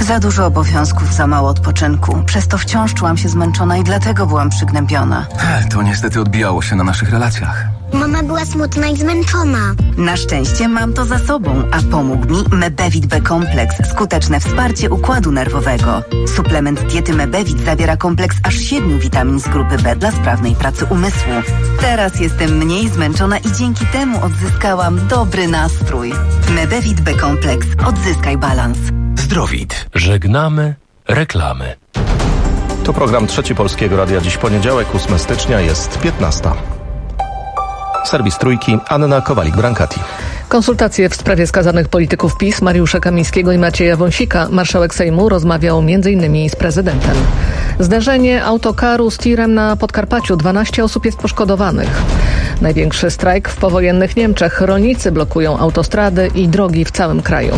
Za dużo obowiązków, za mało odpoczynku. Przez to wciąż czułam się zmęczona i dlatego byłam przygnębiona. To niestety odbijało się na naszych relacjach. Mama była smutna i zmęczona. Na szczęście mam to za sobą, a pomógł mi Mebevit B-kompleks. Skuteczne wsparcie układu nerwowego. Suplement diety Mebevit zawiera kompleks aż 7 witamin z grupy B dla sprawnej pracy umysłu. Teraz jestem mniej zmęczona i dzięki temu odzyskałam dobry nastrój. Mebevit B-kompleks. Odzyskaj balans. Zdrowit. Żegnamy reklamy. To program Trzeci Polskiego Radia. Dziś poniedziałek, 8 stycznia, jest 15. Serwis Trójki, Anna Kowalik-Brankati. Konsultacje w sprawie skazanych polityków PiS Mariusza Kamińskiego i Macieja Wąsika. Marszałek Sejmu rozmawiał m.in. z prezydentem. Zdarzenie autokaru z tirem na Podkarpaciu. 12 osób jest poszkodowanych. Największy strajk w powojennych Niemczech. Rolnicy blokują autostrady i drogi w całym kraju.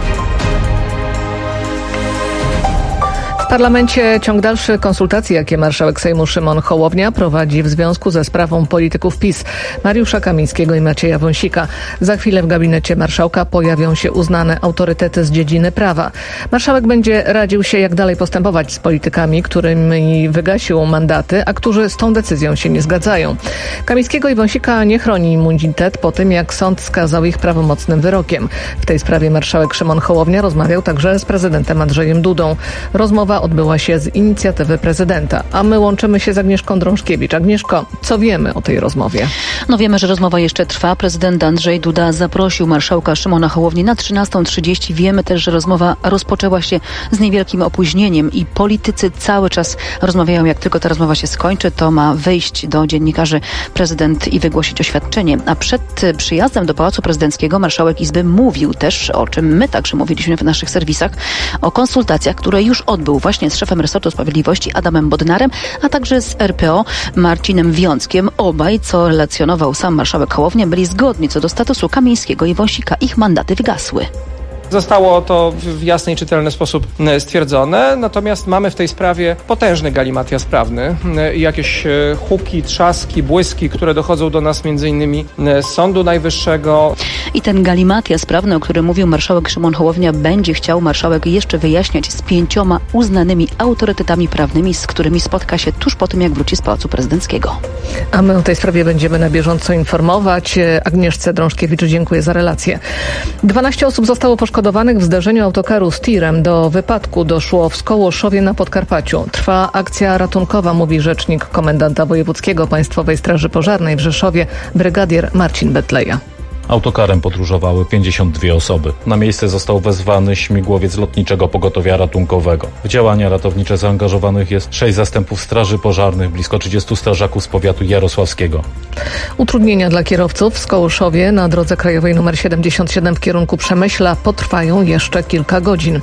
W parlamencie ciąg dalszy konsultacji, jakie marszałek Sejmu Szymon Hołownia prowadzi w związku ze sprawą polityków PiS Mariusza Kamińskiego i Macieja Wąsika. Za chwilę w gabinecie marszałka pojawią się uznane autorytety z dziedziny prawa. Marszałek będzie radził się, jak dalej postępować z politykami, którymi wygasił mandaty, a którzy z tą decyzją się nie zgadzają. Kamińskiego i Wąsika nie chroni immunitet po tym, jak sąd skazał ich prawomocnym wyrokiem. W tej sprawie marszałek Szymon Hołownia rozmawiał także z prezydentem Andrzejem Dudą. Rozmowa odbyła się z inicjatywy prezydenta, a my łączymy się z Agnieszką Drążkiewicz. Agnieszko, co wiemy o tej rozmowie? Wiemy, że rozmowa jeszcze trwa. Prezydent Andrzej Duda zaprosił marszałka Szymona Hołowni na 13:30. Wiemy też, że rozmowa rozpoczęła się z niewielkim opóźnieniem i politycy cały czas rozmawiają. Jak tylko ta rozmowa się skończy, to ma wyjść do dziennikarzy prezydent i wygłosić oświadczenie. A przed przyjazdem do Pałacu Prezydenckiego marszałek Izby mówił też, o czym my także mówiliśmy w naszych serwisach, o konsultacjach, które już odbył właśnie z szefem resortu sprawiedliwości Adamem Bodnarem, a także z RPO Marcinem Wiąckiem. Obaj, co relacjonował sam marszałek Hołownia, byli zgodni co do statusu Kamińskiego i Wąsika. Ich mandaty wygasły. Zostało to w jasny i czytelny sposób stwierdzone, natomiast mamy w tej sprawie potężny galimatias prawny i jakieś huki, trzaski, błyski, które dochodzą do nas m.in. z Sądu Najwyższego. I ten galimatias prawny, o którym mówił marszałek Szymon Hołownia, będzie chciał marszałek jeszcze wyjaśniać z 5 uznanymi autorytetami prawnymi, z którymi spotka się tuż po tym, jak wróci z Pałacu Prezydenckiego. A my o tej sprawie będziemy na bieżąco informować. Agnieszce Drążkiewicz dziękuję za relację. 12 osób zostało poszkodowanych w zdarzeniu autokaru z tirem. Do wypadku doszło w Skołoszowie na Podkarpaciu. Trwa akcja ratunkowa, mówi rzecznik komendanta wojewódzkiego Państwowej Straży Pożarnej w Rzeszowie, brygadier Marcin Betleja. Autokarem podróżowały 52 osoby. Na miejsce został wezwany śmigłowiec Lotniczego Pogotowia Ratunkowego. W działania ratownicze zaangażowanych jest 6 zastępów straży pożarnych, blisko 30 strażaków z powiatu jarosławskiego. Utrudnienia dla kierowców w Skołoszowie na drodze krajowej nr 77 w kierunku Przemyśla potrwają jeszcze kilka godzin.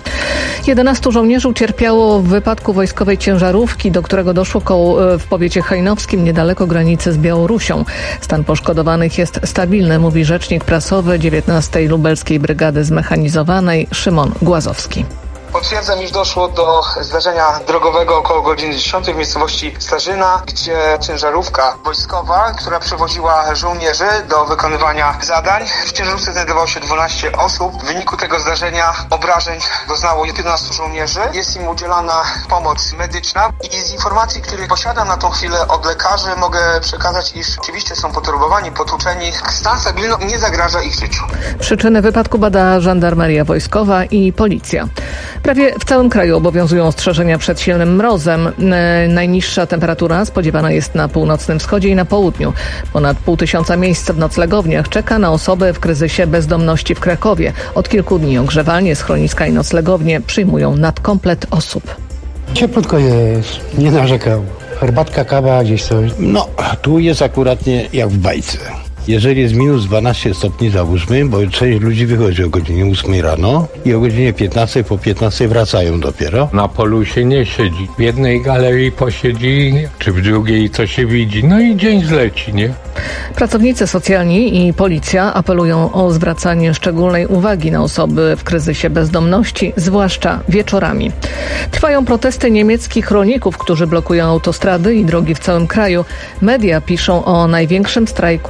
11 żołnierzy ucierpiało w wypadku wojskowej ciężarówki, do którego doszło w powiecie hajnowskim niedaleko granicy z Białorusią. Stan poszkodowanych jest stabilny, mówi rzecznik prasowy 19. Lubelskiej Brygady Zmechanizowanej Szymon Głazowski. Potwierdzam, iż doszło do zdarzenia drogowego około godziny 10 w miejscowości Starzyna, gdzie ciężarówka wojskowa, która przewoziła żołnierzy do wykonywania zadań. W ciężarówce znajdowało się 12 osób. W wyniku tego zdarzenia obrażeń doznało 11 żołnierzy. Jest im udzielana pomoc medyczna i z informacji, które posiadam na tą chwilę od lekarzy, mogę przekazać, iż oczywiście są poturbowani, potłuczeni. Stan stabilny nie zagraża ich życiu. Przyczyny wypadku bada żandarmeria wojskowa i policja. Prawie w całym kraju obowiązują ostrzeżenia przed silnym mrozem. Najniższa temperatura spodziewana jest na północnym wschodzie i na południu. Ponad 500 miejsc w noclegowniach czeka na osoby w kryzysie bezdomności w Krakowie. Od kilku dni ogrzewalnie, schroniska i noclegownie przyjmują nadkomplet osób. Cieplutko jest, nie narzekał. Herbatka, kawa, gdzieś coś. No, tu jest akuratnie jak w bajce. Jeżeli jest minus 12 stopni, załóżmy, bo część ludzi wychodzi o godzinie 8 rano i o godzinie 15 po 15 wracają dopiero. Na polu się nie siedzi. W jednej galerii posiedzi, czy w drugiej co się widzi. No i dzień zleci, nie? Pracownicy socjalni i policja apelują o zwracanie szczególnej uwagi na osoby w kryzysie bezdomności, zwłaszcza wieczorami. Trwają protesty niemieckich rolników, którzy blokują autostrady i drogi w całym kraju. Media piszą o największym strajku w powojennym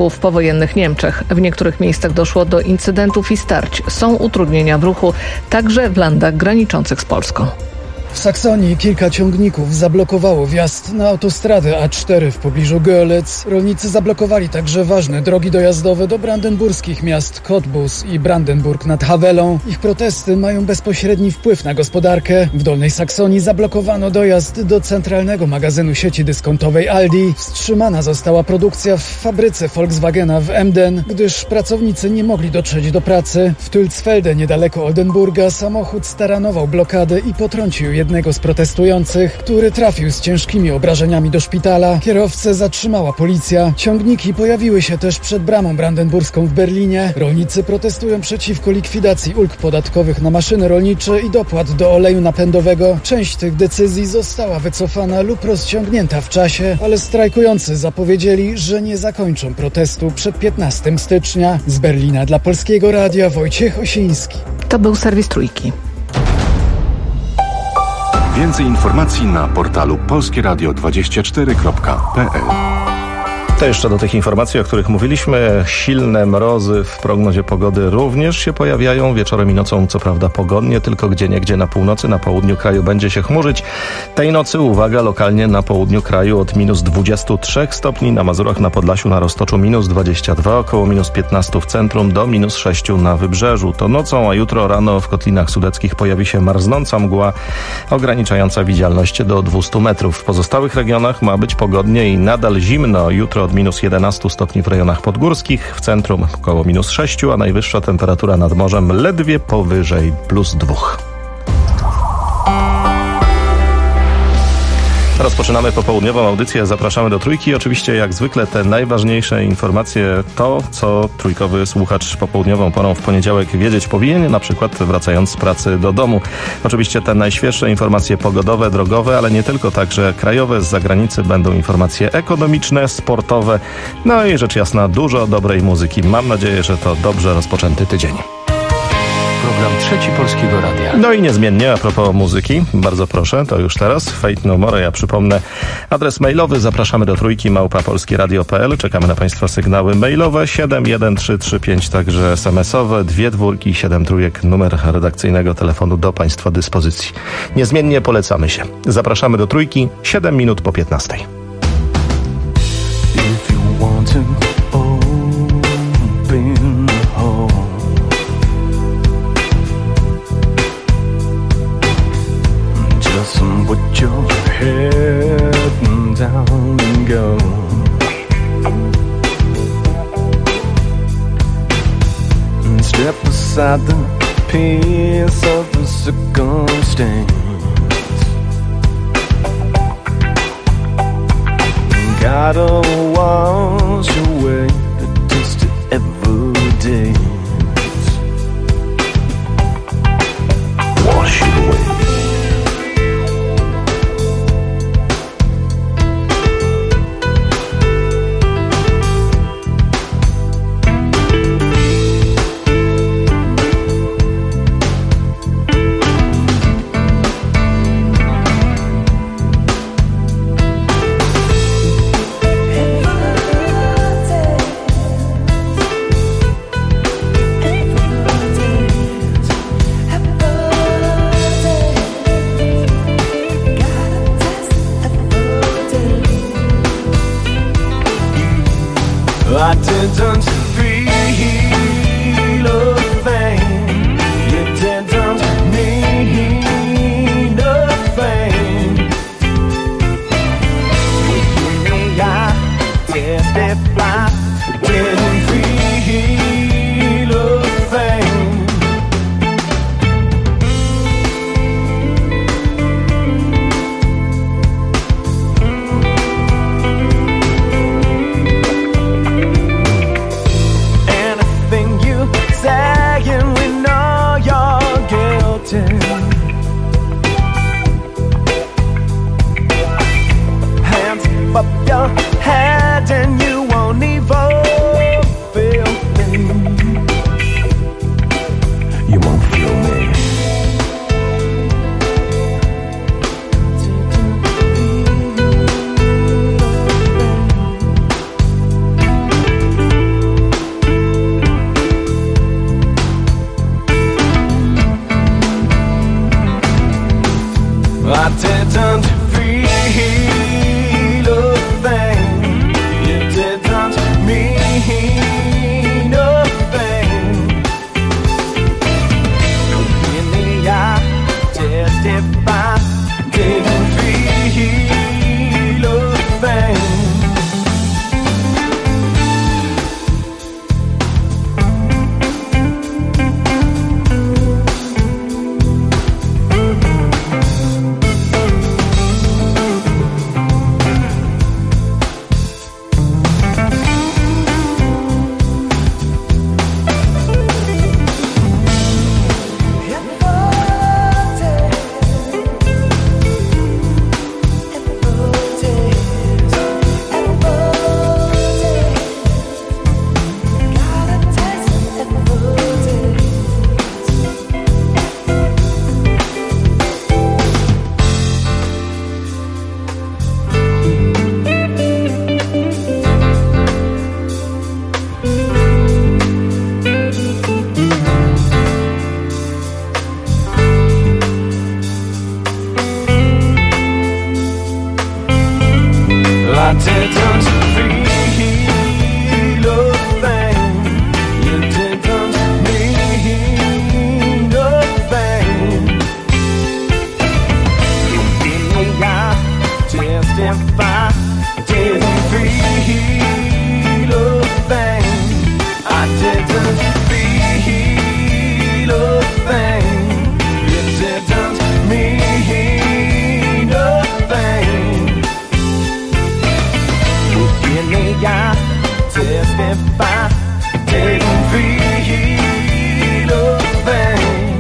powojennych Niemczech. W niektórych miejscach doszło do incydentów i starć. Są utrudnienia w ruchu, także w landach graniczących z Polską. W Saksonii kilka ciągników zablokowało wjazd na autostradę A4 w pobliżu Görlitz. Rolnicy zablokowali także ważne drogi dojazdowe do brandenburskich miast Cottbus i Brandenburg nad Havelą. Ich protesty mają bezpośredni wpływ na gospodarkę. W Dolnej Saksonii zablokowano dojazd do centralnego magazynu sieci dyskontowej Aldi. Wstrzymana została produkcja w fabryce Volkswagena w Emden, gdyż pracownicy nie mogli dotrzeć do pracy. W Tülsfelde niedaleko Oldenburga samochód staranował blokadę i potrącił jednego z protestujących, który trafił z ciężkimi obrażeniami do szpitala. Kierowcę zatrzymała policja. Ciągniki pojawiły się też przed bramą brandenburską w Berlinie. Rolnicy protestują przeciwko likwidacji ulg podatkowych na maszyny rolnicze i dopłat do oleju napędowego. Część tych decyzji została wycofana lub rozciągnięta w czasie, ale strajkujący zapowiedzieli, że nie zakończą protestu przed 15 stycznia. Z Berlina dla Polskiego Radia Wojciech Osiński. To był serwis Trójki. Więcej informacji na portalu polskieradio24.pl. To jeszcze do tych informacji, o których mówiliśmy. Silne mrozy w prognozie pogody również się pojawiają. Wieczorem i nocą co prawda pogodnie, tylko gdzieniegdzie na północy, na południu kraju będzie się chmurzyć. Tej nocy, uwaga, lokalnie na południu kraju od minus 23 stopni, na Mazurach, na Podlasiu, na Roztoczu minus 22, około minus 15 w centrum, do minus 6 na wybrzeżu. To nocą, a jutro rano w Kotlinach Sudeckich pojawi się marznąca mgła ograniczająca widzialność do 200 metrów. W pozostałych regionach ma być pogodnie i nadal zimno. Jutro od minus 11 stopni w rejonach podgórskich, w centrum około minus 6, a najwyższa temperatura nad morzem ledwie powyżej plus 2. Rozpoczynamy popołudniową audycję. Zapraszamy do Trójki. Oczywiście jak zwykle te najważniejsze informacje, to co trójkowy słuchacz popołudniową porą w poniedziałek wiedzieć powinien, na przykład wracając z pracy do domu. Oczywiście te najświeższe informacje pogodowe, drogowe, ale nie tylko, także krajowe, z zagranicy będą informacje ekonomiczne, sportowe, no i rzecz jasna dużo dobrej muzyki. Mam nadzieję, że to dobrze rozpoczęty tydzień. Program Trzeci Polskiego Radia. No i niezmiennie, a propos muzyki, bardzo proszę, to już teraz Fate No More. Ja przypomnę adres mailowy, zapraszamy do Trójki @polskieradio.pl. Czekamy na Państwa sygnały mailowe 71335, także SMS-owe 2 dwórki 7 trójek, numer redakcyjnego telefonu do Państwa dyspozycji. Niezmiennie polecamy się. Zapraszamy do Trójki, 7 minut po 15. If you want to open the hole, just put your head down and go. And step aside the piece of the circumstance. Gotta wash away the dust evidence. Wash it away. I didn't feel a thing. You didn't mean a thing. I testify. Didn't feel a thing. Saying we know you're guilty. Hands up your head and you won't even feel me. You won't feel me. I didn't feel a thing. You didn't mean a thing. In the eye, testify, didn't feel a thing. I didn't feel a thing. You didn't mean a thing. In the eye, testify, didn't feel a thing. I didn't feel a thing. You didn't mean a thing. In the eye, testify, didn't feel a thing.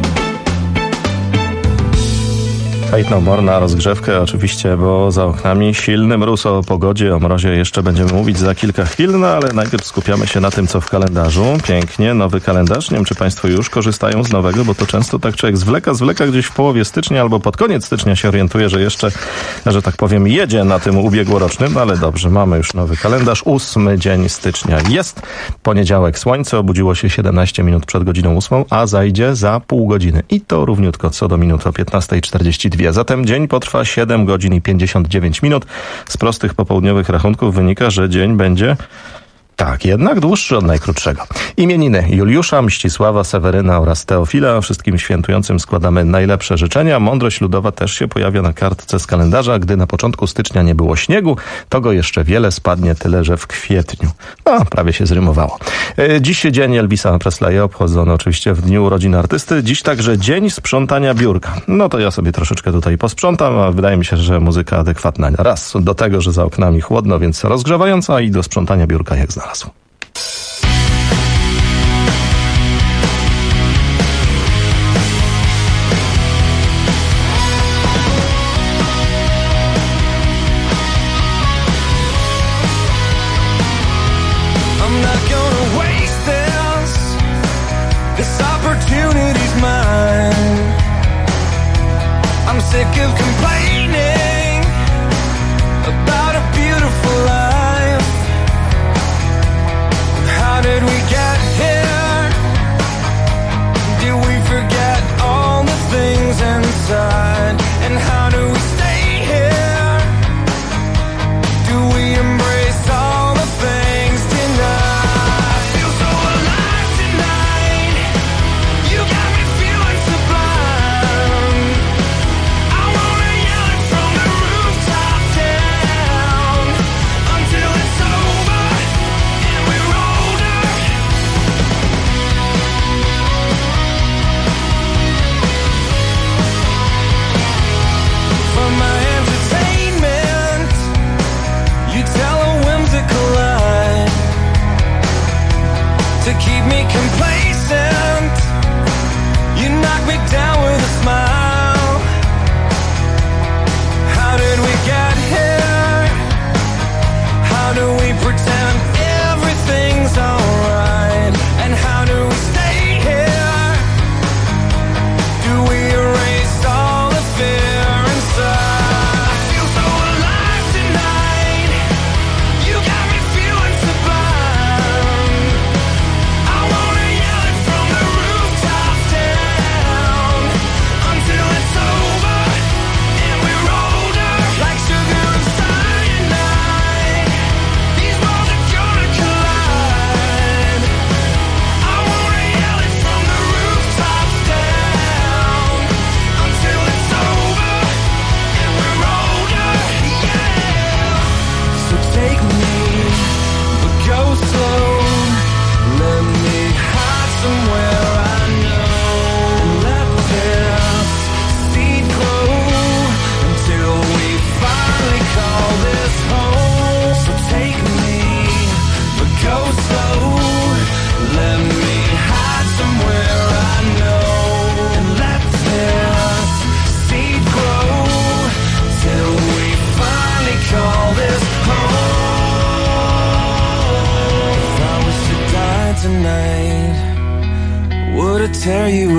Fate No More na rozgrzewkę oczywiście, bo za oknami silny mróz. O pogodzie, o mrozie jeszcze będziemy mówić za kilka chwil, no ale najpierw skupiamy się na tym, co w kalendarzu. Pięknie, nowy kalendarz. Nie wiem, czy państwo już korzystają z nowego, bo to często tak człowiek zwleka gdzieś w połowie stycznia albo pod koniec stycznia się orientuje, że jeszcze, że tak powiem, jedzie na tym ubiegłorocznym, no ale dobrze, mamy już nowy kalendarz. 8 dzień stycznia jest. Poniedziałek, słońce obudziło się 17 minut przed godziną 8, a zajdzie za pół godziny. I to równiutko co do minut o 15:42. Zatem dzień potrwa 7 godzin i 59 minut. Z prostych popołudniowych rachunków wynika, że dzień będzie tak, jednak dłuższy od najkrótszego. Imieniny Juliusza, Mścisława, Seweryna oraz Teofila. Wszystkim świętującym składamy najlepsze życzenia. Mądrość ludowa też się pojawia na kartce z kalendarza. Gdy na początku stycznia nie było śniegu, to go jeszcze wiele spadnie, tyle że w kwietniu. No, prawie się zrymowało. Dziś dzień Elvisa Presleya, obchodzony oczywiście w dniu urodzin artysty. Dziś także dzień sprzątania biurka. No to ja sobie troszeczkę tutaj posprzątam, a wydaje mi się, że muzyka adekwatna. Raz do tego, że za oknami chłodno, więc rozgrzewająca, i do sprzątania biurka jak znalazł. I'm not gonna waste this opportunity's mine. I'm sick of complaining about a beautiful life. How did we get here? Did we forget all the things inside? And how do we stay here? Do we embrace all the things tonight? I feel so alive tonight. You got me feeling sublime. I wanna yell it from the rooftop down.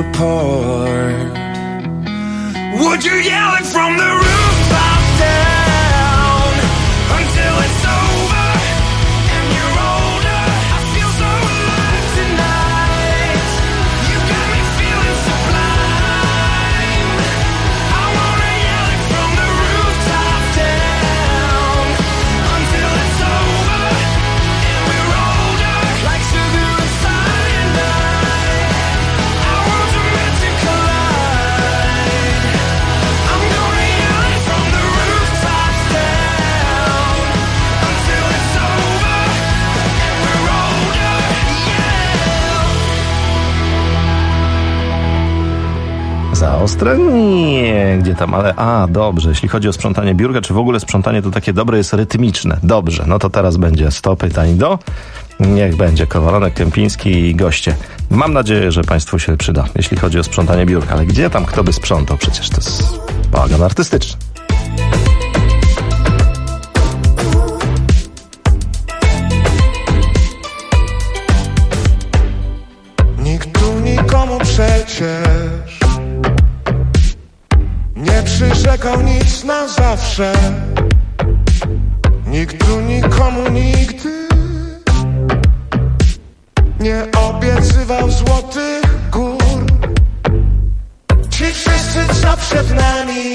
apart? Would you yell it from the rooftop down until it's over and you're older? I feel so alive tonight. You got me feeling sublime. I wanna yell it from the rooftop down until it's over and we're older, like sugar and cyanide. Our worlds are meant to collide. I'm gonna yell it from the rooftops down until it's over and we're older, Za ostre? Nie, gdzie tam, ale dobrze. Jeśli chodzi o sprzątanie biurka, czy w ogóle sprzątanie to takie dobre jest rytmiczne. Dobrze, no to teraz będzie 100 pytań do... Niech będzie Kowalonek, Kępiński i goście. Mam nadzieję, że Państwu się przyda, jeśli chodzi o sprzątanie biurka. Ale gdzie tam kto by sprzątał? Przecież to jest bałagan artystyczny. Nikt tu nikomu przecież nie przyrzekał nic na zawsze. Nikt tu nikomu nigdy nie obiecywał złotych gór. Ci wszyscy co przed nami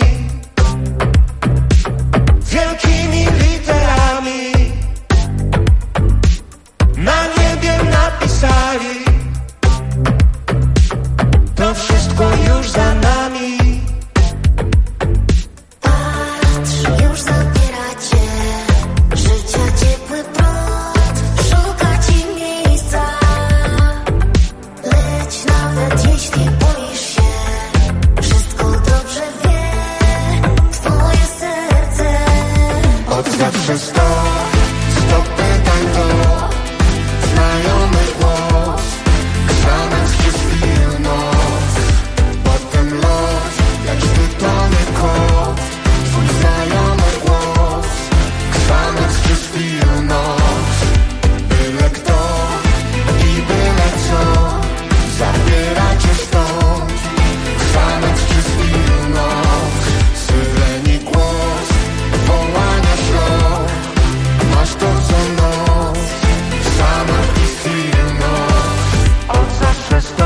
wielkimi literami na niebie napisali: to wszystko już za nami. Patrz, już zabieracie życia ciepły prąd, szuka ci miejsca. Leć nawet jeśli boisz się, wszystko dobrze wie twoje serce. Od zawsze 100 pytań do znajomy głos. Grzaniec przez chwilę noc, potem los, lecz ty to nie kot. Twój znajomy głos. Grzaniec przez chwilę noc, byle kto i byle co zabiera cię stąd. Grzaniec przez chwilę noc, syreni głos, wołania ślub. Masz to co noc, zamach i chwilę noc. Od zawsze 100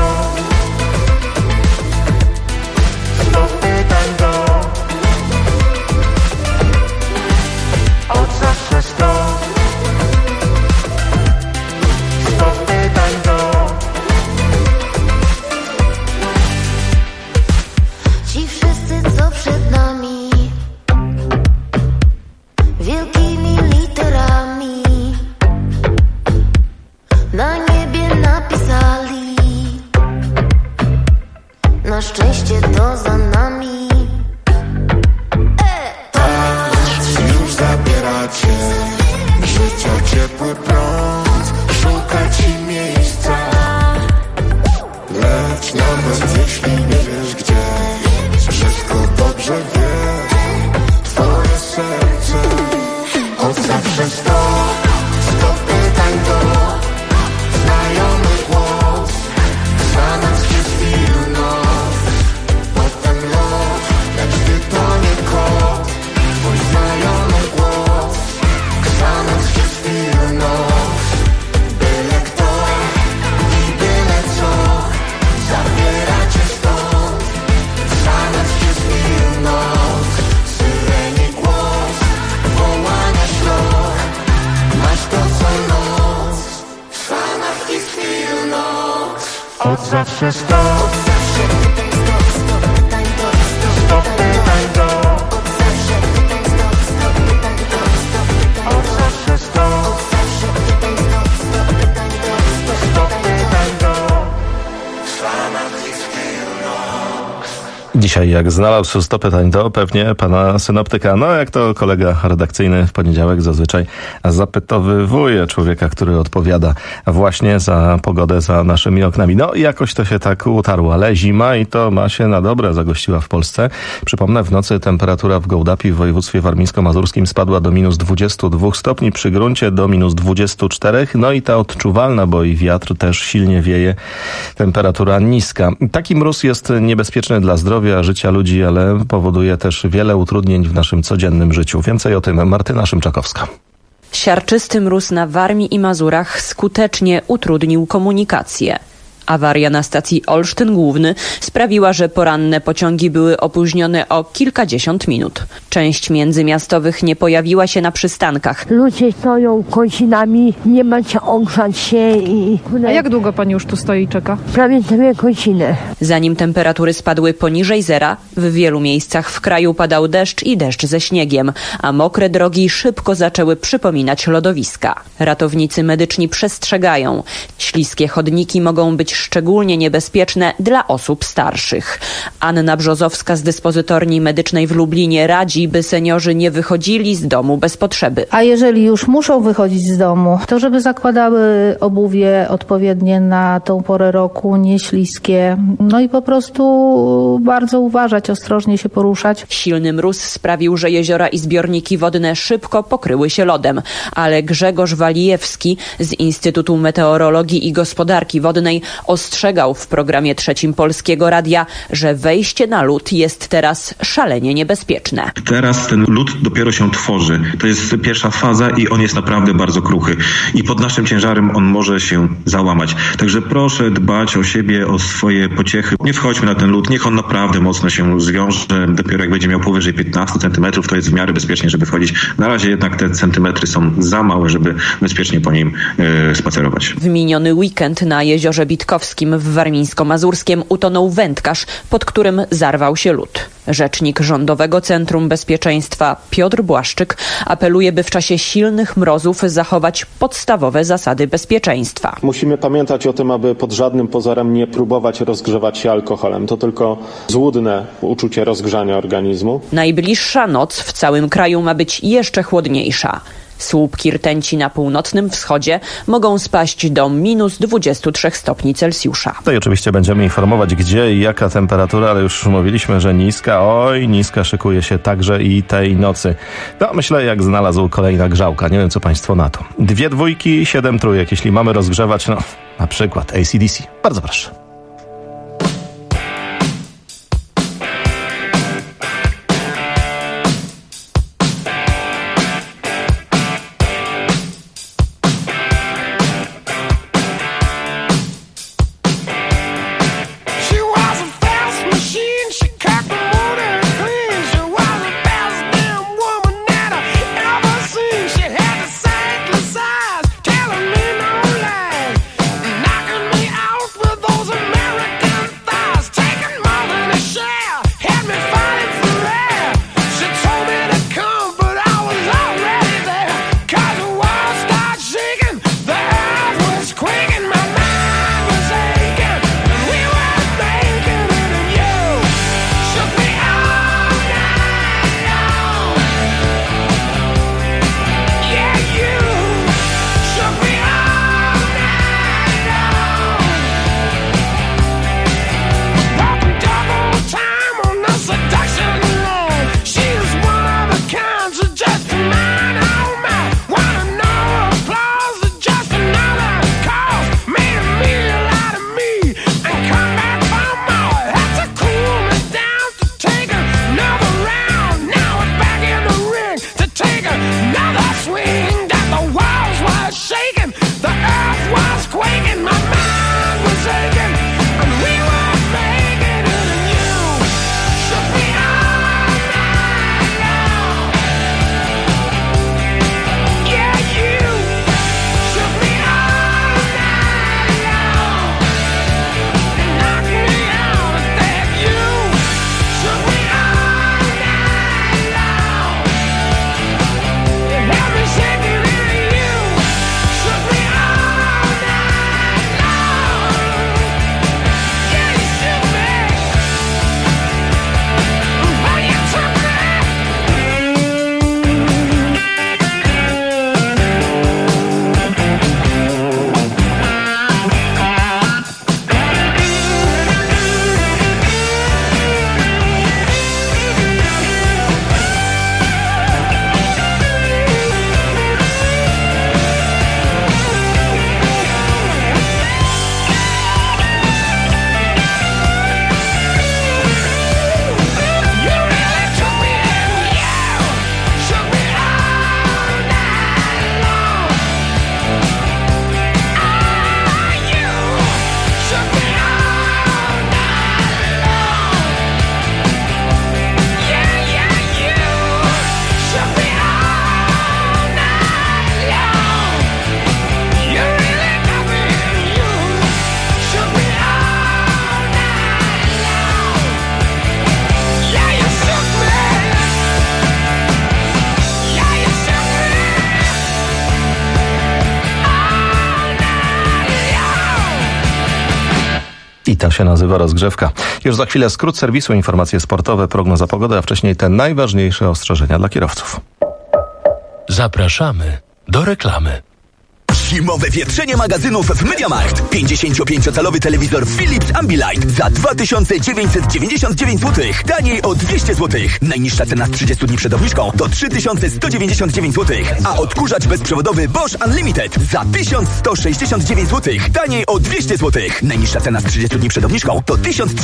pytań do. Od zawsze 100 pytań do. Ci wszyscy co przed nami wielkimi literami na niebie napisali: na szczęście to za nami. Patrz, już zabieracie życia ciepły prąd, szuka ci miejsca. Lecz nawet jeśli nie wiesz gdzie, wszystko dobrze wie twoje serce. Od zawsze 100 pytań do znajomy głos. Zamiast przez chwilę noc, potem los, lecz ty to nie kot. Twój znajomy głos. Zamiast przez chwilę noc, byle kto i byle co zabiera cię stąd. Zamiast przez chwilę noc, syreni głos, wołania ślub. Masz to co noc, zamach i chwilę noc. Od zawsze 100 pytań do. Od zawsze 100 pytań do. Zamach i chwilę noc. Dzisiaj jak znalazł 100 pytań, to pewnie pana synoptyka. No jak to kolega redakcyjny w poniedziałek zazwyczaj zapytowywuje człowieka, który odpowiada właśnie za pogodę za naszymi oknami. No jakoś to się tak utarło, ale zima i to ma się na dobre zagościła w Polsce. Przypomnę, w nocy temperatura w Gołdapi w województwie warmińsko-mazurskim spadła do minus 22 stopni, przy gruncie do minus 24. No i ta odczuwalna, bo i wiatr też silnie wieje, temperatura niska. Taki mróz jest niebezpieczny dla zdrowia, życia ludzi, ale powoduje też wiele utrudnień w naszym codziennym życiu. Więcej o tym Martyna Szymczakowska. Siarczysty mróz na Warmii i Mazurach skutecznie utrudnił komunikację. Awaria na stacji Olsztyn Główny sprawiła, że poranne pociągi były opóźnione o kilkadziesiąt minut. Część międzymiastowych nie pojawiła się na przystankach. Ludzie stoją godzinami, nie ma co ogrzać się i... A jak długo pani już tu stoi i czeka? Prawie 2 godziny. Zanim temperatury spadły poniżej zera, w wielu miejscach w kraju padał deszcz i deszcz ze śniegiem, a mokre drogi szybko zaczęły przypominać lodowiska. Ratownicy medyczni przestrzegają. Śliskie chodniki mogą być szczególnie niebezpieczne dla osób starszych. Anna Brzozowska z dyspozytorni medycznej w Lublinie radzi, by seniorzy nie wychodzili z domu bez potrzeby. A jeżeli już muszą wychodzić z domu, to żeby zakładały obuwie odpowiednie na tą porę roku, nie śliskie. No i po prostu bardzo uważać, ostrożnie się poruszać. Silny mróz sprawił, że jeziora i zbiorniki wodne szybko pokryły się lodem, ale Grzegorz Walijewski z Instytutu Meteorologii i Gospodarki Wodnej ostrzegał w programie Trzecim Polskiego Radia, że wejście na lód jest teraz szalenie niebezpieczne. Teraz ten lód dopiero się tworzy. To jest pierwsza faza i on jest naprawdę bardzo kruchy. I pod naszym ciężarem on może się załamać. Także proszę dbać o siebie, o swoje pociechy. Nie wchodźmy na ten lód, niech on naprawdę mocno się zwiąże. Dopiero jak będzie miał powyżej 15 centymetrów, to jest w miarę bezpiecznie, żeby wchodzić. Na razie jednak te centymetry są za małe, żeby bezpiecznie po nim spacerować. W miniony weekend na jeziorze Bitkowskim w Warmińsko-Mazurskiem utonął wędkarz, pod którym zarwał się lód. Rzecznik Rządowego Centrum Bezpieczeństwa Piotr Błaszczyk apeluje, by w czasie silnych mrozów zachować podstawowe zasady bezpieczeństwa. Musimy pamiętać o tym, aby pod żadnym pozorem nie próbować rozgrzewać się alkoholem. To tylko złudne uczucie rozgrzania organizmu. Najbliższa noc w całym kraju ma być jeszcze chłodniejsza. Słupki rtęci na północnym wschodzie mogą spaść do minus 23 stopni Celsjusza. To i oczywiście będziemy informować, gdzie i jaka temperatura, ale już mówiliśmy, że niska. Oj, niska szykuje się także i tej nocy. No, myślę, jak znalazł kolejna grzałka. Nie wiem, co państwo na to. 2 dwójki, 7 trójek. Jeśli mamy rozgrzewać, no, na przykład AC/DC. Bardzo proszę. Those I to się nazywa rozgrzewka. Już za chwilę skrót serwisu, informacje sportowe, prognoza pogody, a wcześniej te najważniejsze ostrzeżenia dla kierowców. Zapraszamy do reklamy. Zimowe wietrzenie magazynów w MediaMarkt. 55-calowy telewizor Philips Ambilight za 2999 zł. Taniej o 200 zł. Najniższa cena z 30 dni przed obniżką to 3199 zł. A odkurzacz bezprzewodowy Bosch Unlimited za 1169 zł. Taniej o 200 zł. Najniższa cena z 30 dni przed obniżką to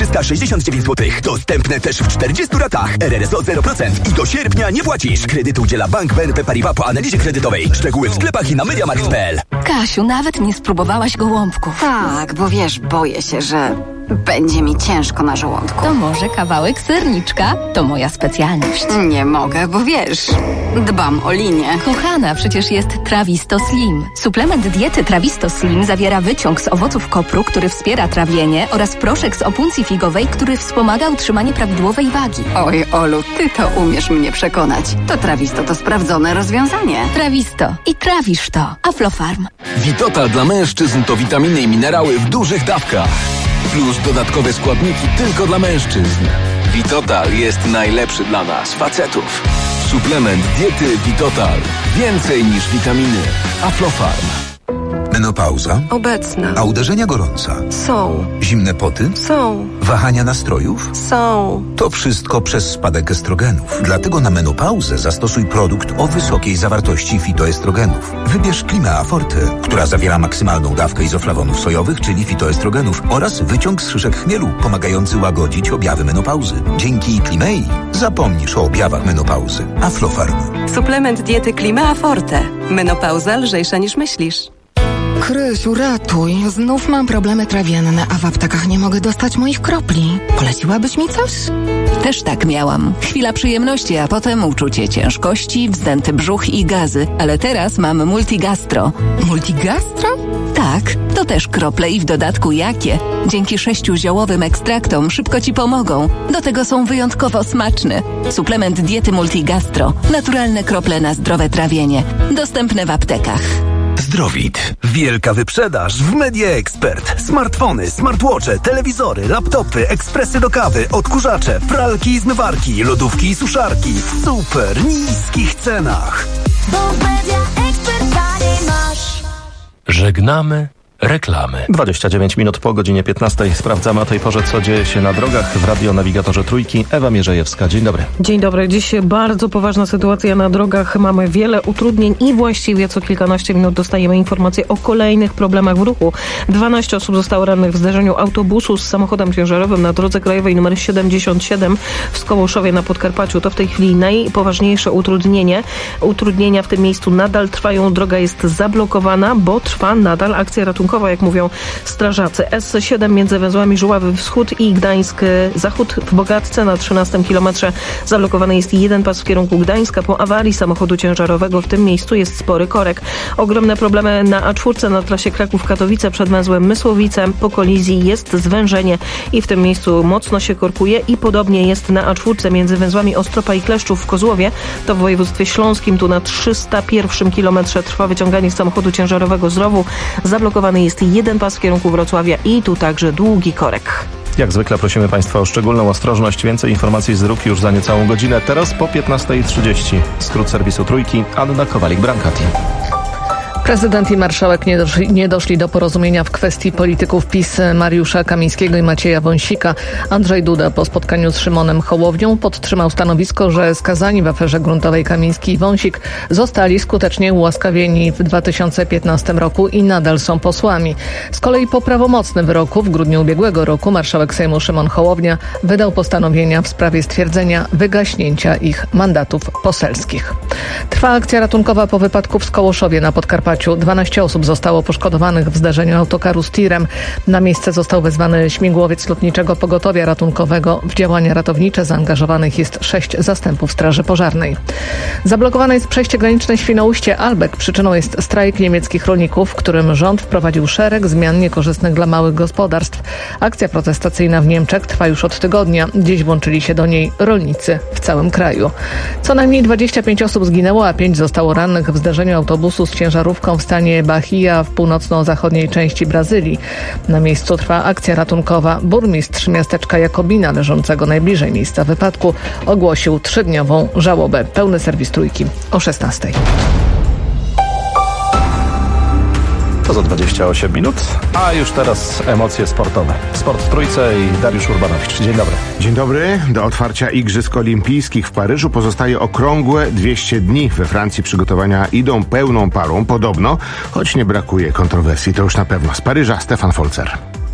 1369 zł. Dostępne też w 40 ratach. RRSO 0% i do sierpnia nie płacisz. Kredyt udziela Bank BNP Paribas po analizie kredytowej. Szczegóły w sklepach i na mediamarkt.pl. Kasiu, nawet nie spróbowałaś gołąbków. Tak, bo wiesz, boję się, że będzie mi ciężko na żołądku. To może kawałek serniczka? To moja specjalność. Nie mogę, bo wiesz, dbam o linię. Kochana, przecież jest Trawisto Slim. Suplement diety Trawisto Slim zawiera wyciąg z owoców kopru, który wspiera trawienie, oraz proszek z opuncji figowej, który wspomaga utrzymanie prawidłowej wagi. Oj, Olu, ty to umiesz mnie przekonać. To Trawisto to sprawdzone rozwiązanie. Trawisto. I trawisz to. Aflofarm. Vitotal dla mężczyzn to witaminy i minerały w dużych dawkach. Plus dodatkowe składniki tylko dla mężczyzn. Vitotal jest najlepszy dla nas, facetów. Suplement diety Vitotal. Więcej niż witaminy. Aflofarm. Menopauza? Obecna. A uderzenia gorąca? Są. Zimne poty? Są. Wahania nastrojów? Są. To wszystko przez spadek estrogenów. Dlatego na menopauzę zastosuj produkt o wysokiej zawartości fitoestrogenów. Wybierz Climea Forte, która zawiera maksymalną dawkę izoflawonów sojowych, czyli fitoestrogenów, oraz wyciąg z szyszek chmielu, pomagający łagodzić objawy menopauzy. Dzięki Climei zapomnisz o objawach menopauzy. Aflofarm. Suplement diety Climea Forte. Menopauza lżejsza niż myślisz. Krysiu, ratuj. Znów mam problemy trawienne, a w aptekach nie mogę dostać moich kropli. Poleciłabyś mi coś? Też tak miałam. Chwila przyjemności, a potem uczucie ciężkości, wzdęty brzuch i gazy. Ale teraz mam Multigastro. Multigastro? Tak, to też krople i w dodatku jakie. Dzięki 6 ziołowym ekstraktom szybko Ci pomogą. Do tego są wyjątkowo smaczne. Suplement diety Multigastro. Naturalne krople na zdrowe trawienie. Dostępne w aptekach. Zdrowit. Wielka wyprzedaż w Media Expert. Smartfony, smartwatche, telewizory, laptopy, ekspresy do kawy, odkurzacze, pralki i zmywarki, lodówki i suszarki w super niskich cenach. Bo w Media Expert taniej masz. Żegnamy reklamy. 29 minut po godzinie 15. Sprawdzamy o tej porze, co dzieje się na drogach w radionawigatorze Trójki. Ewa Mierzejewska, dzień dobry. Dzień dobry. Dziś bardzo poważna sytuacja na drogach. Mamy wiele utrudnień i właściwie co kilkanaście minut dostajemy informacje o kolejnych problemach w ruchu. 12 osób zostało rannych w zdarzeniu autobusu z samochodem ciężarowym na drodze krajowej nr 77 w Skołoszowie na Podkarpaciu. To w tej chwili najpoważniejsze utrudnienie. Utrudnienia w tym miejscu nadal trwają. Droga jest zablokowana, bo trwa nadal akcja ratunkowa, jak mówią strażacy. S7 między węzłami Żuławy Wschód i Gdańsk Zachód w Bogatce na 13 kilometrze zablokowany jest jeden pas w kierunku Gdańska. Po awarii samochodu ciężarowego w tym miejscu jest spory korek. Ogromne problemy na A4 na trasie Kraków-Katowice przed węzłem Mysłowice. Po kolizji jest zwężenie i w tym miejscu mocno się korkuje i podobnie jest na A4 między węzłami Ostropa i Kleszczów w Kozłowie. To w województwie śląskim. Tu na 301 kilometrze trwa wyciąganie samochodu ciężarowego z rowu. Zablokowany jest jeden pas w kierunku Wrocławia i tu także długi korek. Jak zwykle prosimy Państwa o szczególną ostrożność. Więcej informacji z dróg już za niecałą godzinę. Teraz po 15:30. Skrót serwisu Trójki. Anna Kowalik-Brankati. Prezydent i marszałek nie doszli do porozumienia w kwestii polityków PiS Mariusza Kamińskiego i Macieja Wąsika. Andrzej Duda po spotkaniu z Szymonem Hołownią podtrzymał stanowisko, że skazani w aferze gruntowej Kamiński i Wąsik zostali skutecznie ułaskawieni w 2015 roku i nadal są posłami. Z kolei po prawomocnym wyroku w grudniu ubiegłego roku marszałek Sejmu Szymon Hołownia wydał postanowienia w sprawie stwierdzenia wygaśnięcia ich mandatów poselskich. Trwa akcja ratunkowa po wypadku w Skołoszowie na Podkarpaciu. 12 osób zostało poszkodowanych w zdarzeniu autokaru z tirem. Na miejsce został wezwany śmigłowiec Lotniczego Pogotowia Ratunkowego. W działania ratownicze zaangażowanych jest 6 zastępów Straży Pożarnej. Zablokowane jest przejście graniczne Świnoujście-Albek. Przyczyną jest strajk niemieckich rolników, w którym rząd wprowadził szereg zmian niekorzystnych dla małych gospodarstw. Akcja protestacyjna w Niemczech trwa już od tygodnia. Dziś włączyli się do niej rolnicy w całym kraju. Co najmniej 25 osób zginęło, a 5 zostało rannych w zdarzeniu autobusu z ciężarówką lodówką w stanie Bahia w północno-zachodniej części Brazylii. Na miejscu trwa akcja ratunkowa. Burmistrz miasteczka Jakobina, leżącego najbliżej miejsca wypadku, ogłosił 3-dniową żałobę. Pełny serwis Trójki o 16:00. To za 28 minut, a już teraz emocje sportowe. Sport w Trójce i Dariusz Urbanowicz. Dzień dobry. Dzień dobry. Do otwarcia Igrzysk Olimpijskich w Paryżu pozostaje okrągłe 200 dni. We Francji przygotowania idą pełną parą, podobno, choć nie brakuje kontrowersji, to już na pewno. Z Paryża Stefan Folzer.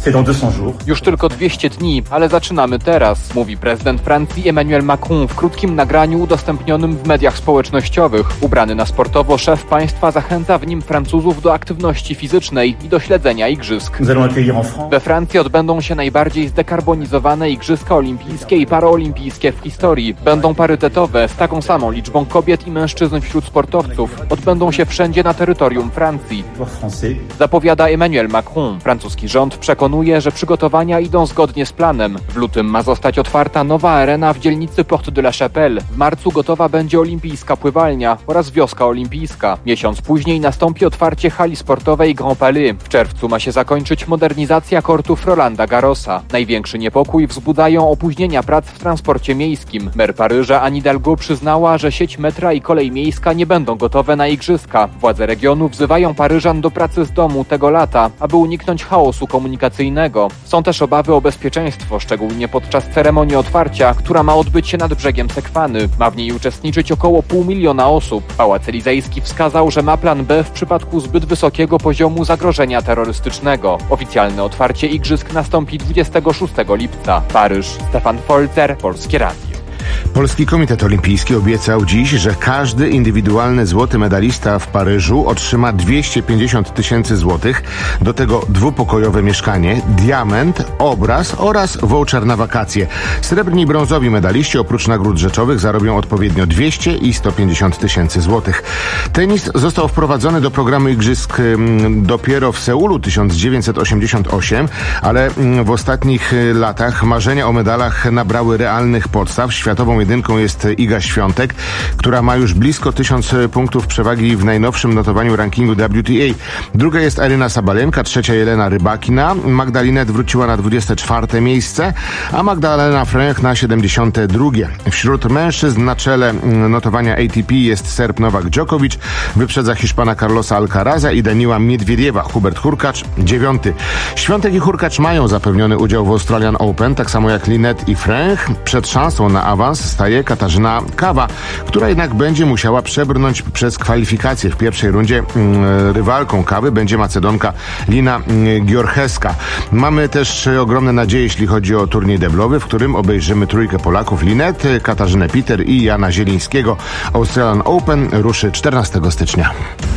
Już tylko 200 dni, ale zaczynamy teraz, mówi prezydent Francji Emmanuel Macron w krótkim nagraniu udostępnionym w mediach społecznościowych. Ubrany na sportowo szef państwa zachęca w nim Francuzów do aktywności fizycznej i do śledzenia igrzysk. We Francji odbędą się najbardziej zdekarbonizowane igrzyska olimpijskie i paraolimpijskie w historii. Będą parytetowe, z taką samą liczbą kobiet i mężczyzn wśród sportowców. Odbędą się wszędzie na terytorium Francji. Zapowiada Emmanuel Macron. Francuski rząd przekonuje, że przygotowania idą zgodnie z planem. W lutym ma zostać otwarta nowa arena w dzielnicy Porte de la Chapelle. W marcu gotowa będzie olimpijska pływalnia oraz wioska olimpijska. Miesiąc później nastąpi otwarcie hali sportowej Grand Palais. W czerwcu ma się zakończyć modernizacja kortów Rolanda Garrosa. Największy niepokój wzbudzają opóźnienia prac w transporcie miejskim. Mer Paryża Anne Hidalgo przyznała, że sieć metra i kolej miejska nie będą gotowe na igrzyska. Władze regionu wzywają Paryżan do pracy z domu tego lata, aby uniknąć chaosu komunikacyjnego. Są też obawy o bezpieczeństwo, szczególnie podczas ceremonii otwarcia, która ma odbyć się nad brzegiem Sekwany. Ma w niej uczestniczyć około 500 000 osób. Pałac Elizejski wskazał, że ma plan B w przypadku zbyt wysokiego poziomu zagrożenia terrorystycznego. Oficjalne otwarcie igrzysk nastąpi 26 lipca. Paryż, Stefan Folzer, Polskie Radio. Polski Komitet Olimpijski obiecał dziś, że każdy indywidualny złoty medalista w Paryżu otrzyma 250 000 złotych, do tego dwupokojowe mieszkanie, diament, obraz oraz voucher na wakacje. Srebrni i brązowi medaliści oprócz nagród rzeczowych zarobią odpowiednio 200 i 150 000 złotych. Tenis został wprowadzony do programu igrzysk dopiero w Seulu 1988, ale w ostatnich latach marzenia o medalach nabrały realnych podstaw. Światową jedynką jest Iga Świątek, która ma już blisko 1000 punktów przewagi w najnowszym notowaniu rankingu WTA. Druga jest Aryna Sabalenka, trzecia Jelena Rybakina. Magdalinet wróciła na 24 miejsce, a Magdalena Fręch na 72. Wśród mężczyzn na czele notowania ATP jest Serb Nowak Djokovic, wyprzedza Hiszpana Carlosa Alcaraza i Daniła Miedwiediewa. Hubert Hurkacz 9. Świątek i Hurkacz mają zapewniony udział w Australian Open, tak samo jak Linette i Fręch. Przed szansą na awans staje Katarzyna Kawa, która jednak będzie musiała przebrnąć przez kwalifikacje. W pierwszej rundzie rywalką Kawy będzie Macedonka Lina Giorgeska. Mamy też ogromne nadzieje, jeśli chodzi o turniej deblowy, w którym obejrzymy trójkę Polaków: Linette, Katarzynę Piter i Jana Zielińskiego. Australian Open ruszy 14 stycznia.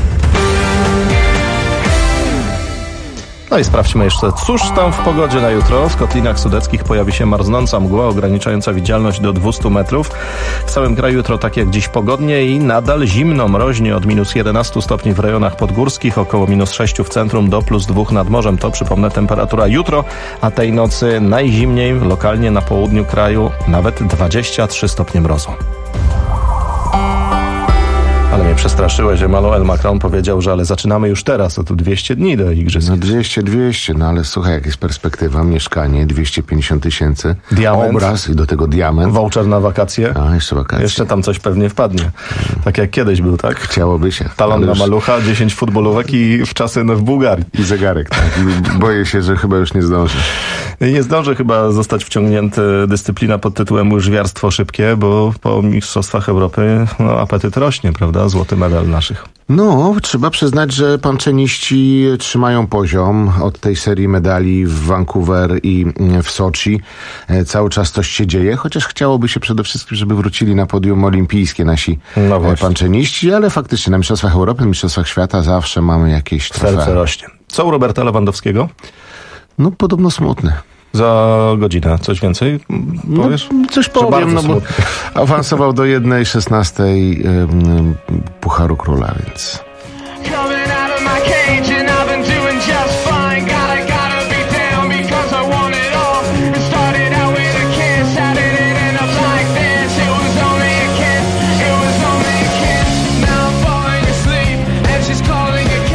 No i sprawdźmy jeszcze, cóż tam w pogodzie na jutro. W Kotlinach Sudeckich pojawi się marznąca mgła ograniczająca widzialność do 200 metrów. W całym kraju jutro tak jak dziś pogodnie i nadal zimno, mroźnie od minus 11 stopni w rejonach podgórskich, około minus 6 w centrum do plus 2 nad morzem. To, przypomnę, temperatura jutro, a tej nocy najzimniej lokalnie na południu kraju nawet 23 stopnie mrozu. Ale mnie przestraszyłeś, Emmanuel Macron powiedział, że ale zaczynamy już teraz, to tu 200 dni do igrzysk. No 200, no ale słuchaj, jak jest perspektywa, mieszkanie, 250 000, diament, obraz i do tego diament. Voucher na wakacje. A, jeszcze wakacje. Jeszcze tam coś pewnie wpadnie. Tak jak kiedyś był, tak? Chciałoby się. Talon na malucha, 10 futbolówek i w czasy w Bułgarii. I zegarek, tak. I boję się, że chyba już nie zdąży. Nie zdąży chyba zostać wciągnięty dyscyplina pod tytułem łyżwiarstwo szybkie, bo po Mistrzostwach Europy apetyt rośnie, prawda? Złoty medal naszych. No, trzeba przyznać, że panczeniści trzymają poziom od tej serii medali w Vancouver i w Soczi. Cały czas coś się dzieje, chociaż chciałoby się przede wszystkim, żeby wrócili na podium olimpijskie nasi panczeniści, ale faktycznie na Mistrzostwach Europy, Mistrzostwach Świata zawsze mamy jakieś trofea. Serce rośnie. Co u Roberta Lewandowskiego? No, podobno smutny. Za godzinę coś więcej powiesz? No, coś powiem, no bo awansował do 1/16 Pucharu Króla, więc... Calling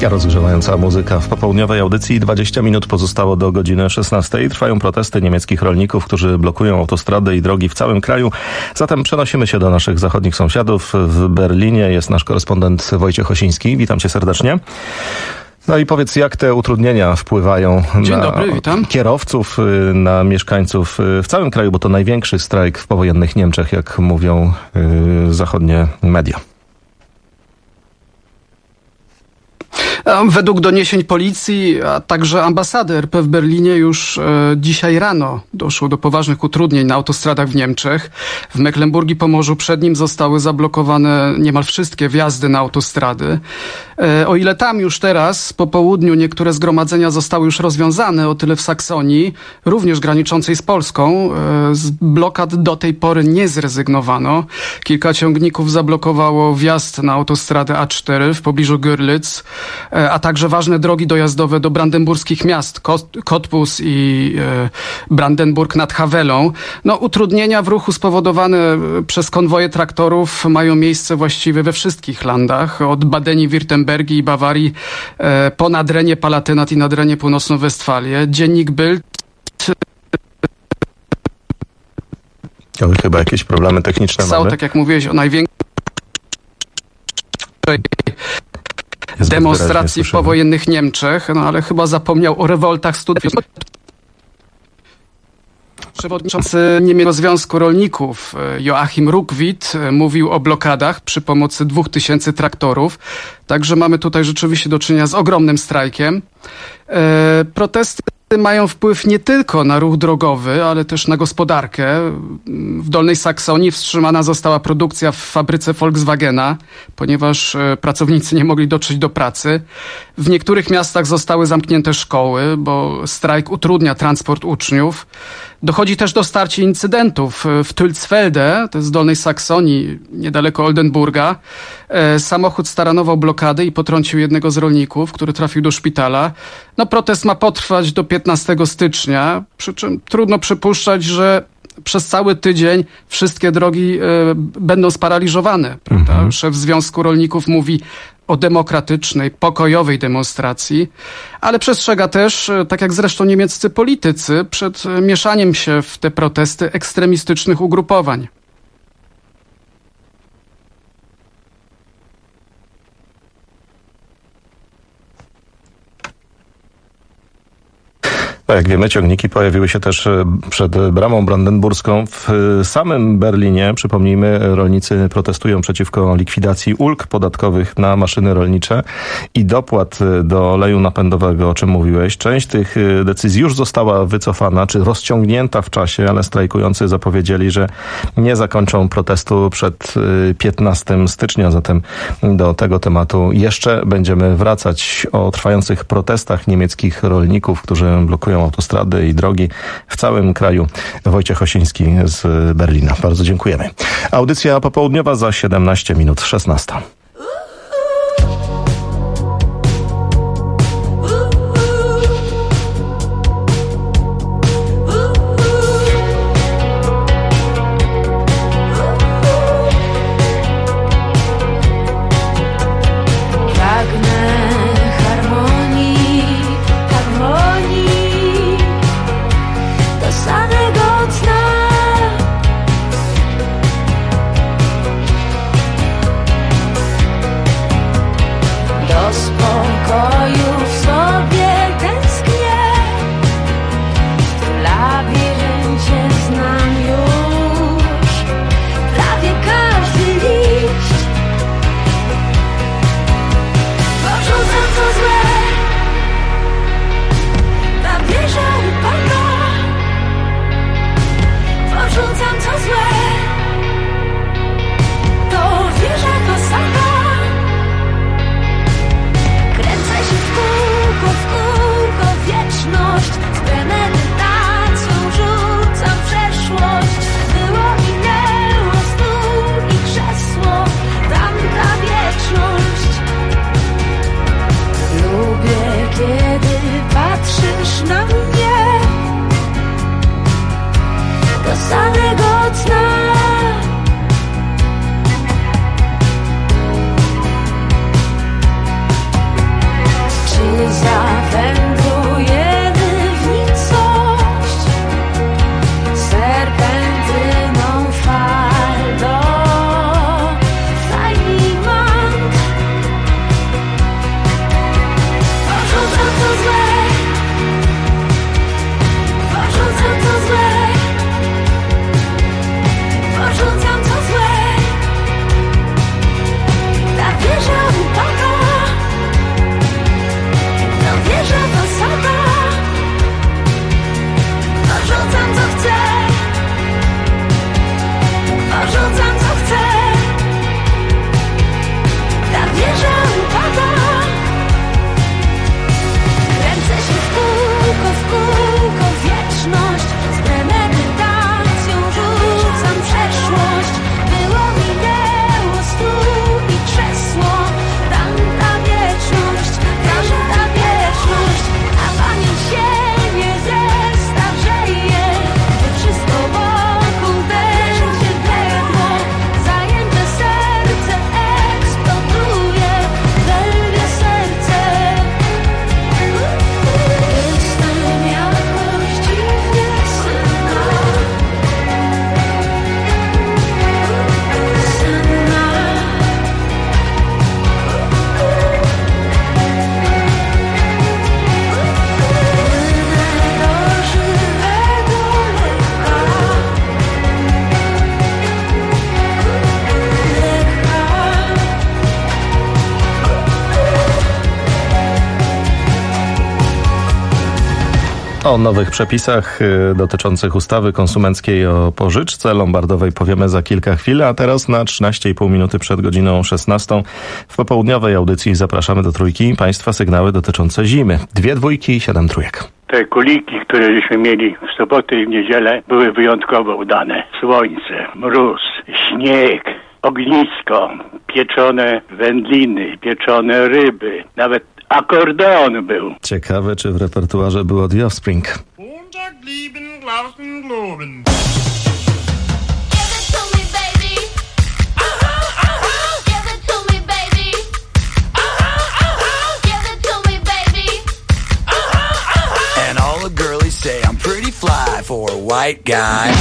Rozgrzewająca muzyka w popołudniowej audycji. 20 minut pozostało do godziny 16. Trwają protesty niemieckich rolników, którzy blokują autostrady i drogi w całym kraju. Zatem przenosimy się do naszych zachodnich sąsiadów. W Berlinie jest nasz korespondent Wojciech Osiński. Witam cię serdecznie. No i powiedz, jak te utrudnienia wpływają na kierowców, na mieszkańców w całym kraju, bo to największy strajk w powojennych Niemczech, jak mówią zachodnie media. Według doniesień policji, a także ambasady RP w Berlinie już dzisiaj rano doszło do poważnych utrudnień na autostradach w Niemczech. W Mecklenburgii Pomorzu Przednim zostały zablokowane niemal wszystkie wjazdy na autostrady. O ile tam już teraz po południu niektóre zgromadzenia zostały już rozwiązane, o tyle w Saksonii, również graniczącej z Polską, z blokad do tej pory nie zrezygnowano. Kilka ciągników zablokowało wjazd na autostradę A4 w pobliżu Görlitz, a także ważne drogi dojazdowe do brandenburskich miast Cottbus i Brandenburg nad Hawelą. No, utrudnienia w ruchu spowodowane przez konwoje traktorów mają miejsce właściwie we wszystkich landach, od Badenii, Wirtembergii i Bawarii po Nadrenie, Palatinat i Nadrenie Północno-Westfalię. Dziennik Bild. Chyba jakieś problemy techniczne mamy. Tak jak mówiłeś, o największej demonstracji w powojennych Niemczech, no ale chyba zapomniał o rewoltach studentów. Przewodniczący Niemieckiego Związku Rolników Joachim Ruckwied mówił o blokadach przy pomocy 2000 traktorów. Także mamy tutaj rzeczywiście do czynienia z ogromnym strajkiem. Protesty mają wpływ nie tylko na ruch drogowy, ale też na gospodarkę. W Dolnej Saksonii wstrzymana została produkcja w fabryce Volkswagena, ponieważ pracownicy nie mogli dotrzeć do pracy. W niektórych miastach zostały zamknięte szkoły, bo strajk utrudnia transport uczniów. Dochodzi też do starć i incydentów. W Tülzfelde, to jest z Dolnej Saksonii, niedaleko Oldenburga, samochód staranował blokadę i potrącił jednego z rolników, który trafił do szpitala. No, protest ma potrwać do 15 stycznia, przy czym trudno przypuszczać, że przez cały tydzień wszystkie drogi będą sparaliżowane. Prawda? Szef Związku Rolników mówi o demokratycznej, pokojowej demonstracji, ale przestrzega też, tak jak zresztą niemieccy politycy, przed mieszaniem się w te protesty ekstremistycznych ugrupowań. Jak wiemy, ciągniki pojawiły się też przed bramą brandenburską. W samym Berlinie, przypomnijmy, rolnicy protestują przeciwko likwidacji ulg podatkowych na maszyny rolnicze i dopłat do oleju napędowego, o czym mówiłeś. Część tych decyzji już została wycofana, czy rozciągnięta w czasie, ale strajkujący zapowiedzieli, że nie zakończą protestu przed 15 stycznia. Zatem do tego tematu jeszcze będziemy wracać. O trwających protestach niemieckich rolników, którzy blokują autostrady i drogi w całym kraju. Wojciech Osiński z Berlina. Bardzo dziękujemy. Audycja popołudniowa za 17 minut 16. O nowych przepisach dotyczących ustawy konsumenckiej o pożyczce lombardowej powiemy za kilka chwil, a teraz na 13,5 minuty przed godziną 16 w popołudniowej audycji zapraszamy do Trójki Państwa sygnały dotyczące zimy. 2 dwójki i 7 trójek. Te kuliki, które żeśmy mieli w sobotę i w niedzielę, były wyjątkowo udane. Słońce, mróz, śnieg, ognisko, pieczone wędliny, pieczone ryby, nawet akordeon był. Ciekawe, czy w repertuarze było The Offspring. And all the girlies say I'm pretty fly for a white guy.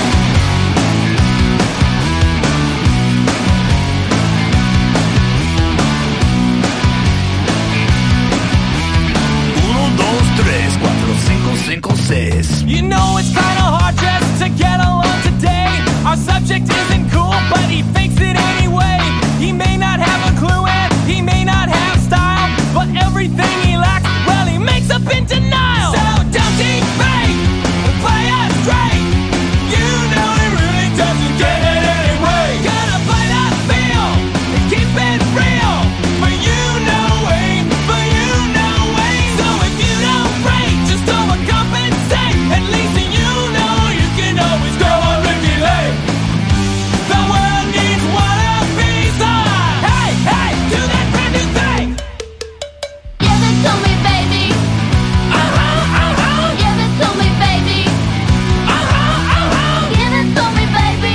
You know it's kinda hard just to get along today. Our subject isn't cool, but he fakes it anyway. He may not have a clue and he may not have style, but everything he lacks, well, he makes up in denial. So don't think fake, play us straight. You know he really doesn't get it anyway. Gotta play that feel and keep it real. For you know way, for you know way. So if you don't break, just overcompensate. At least you know you can always go on Ricky Lake. The world needs one of these. Hey, hey, do that brand new thing. Give it to me, baby. Give it to me, baby. Give it to me, baby.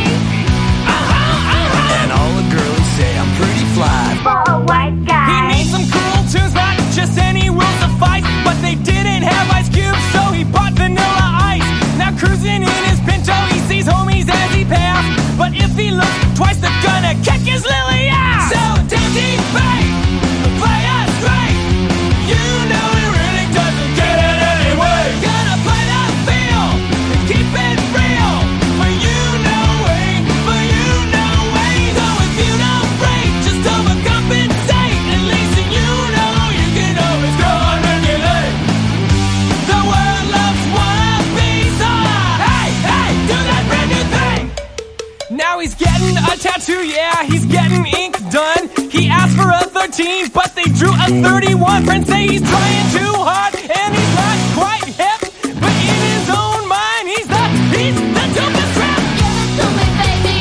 And all the girlies say I'm pretty fly For a white guy. He needs some cool tunes, not just any will suffice. But they didn't have Ice Cube, so he bought Vanilla Ice. Now cruising in his Pinto, he sees homies as he passed. But if he looks twice, they're gonna kick his lily ass. So don't he fake, play us straight. You know he really doesn't get it anyway. Gotta play that feel and keep it real. For you know way, for you know way. So if you don't break, just overcompensate. At least you know you can always go on regulate. The world loves wannabes. Hey, hey, do that brand new thing. Now he's getting a tattoo, yeah, he's getting ink done. He asked for a 13, but they drew a 31. Friends say he's trying too hard, and he's not quite hip. But in his own mind, he's the dopest rap. Give it to me, baby.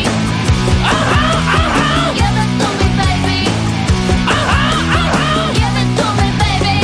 Give it to me, baby. Give it to me, baby.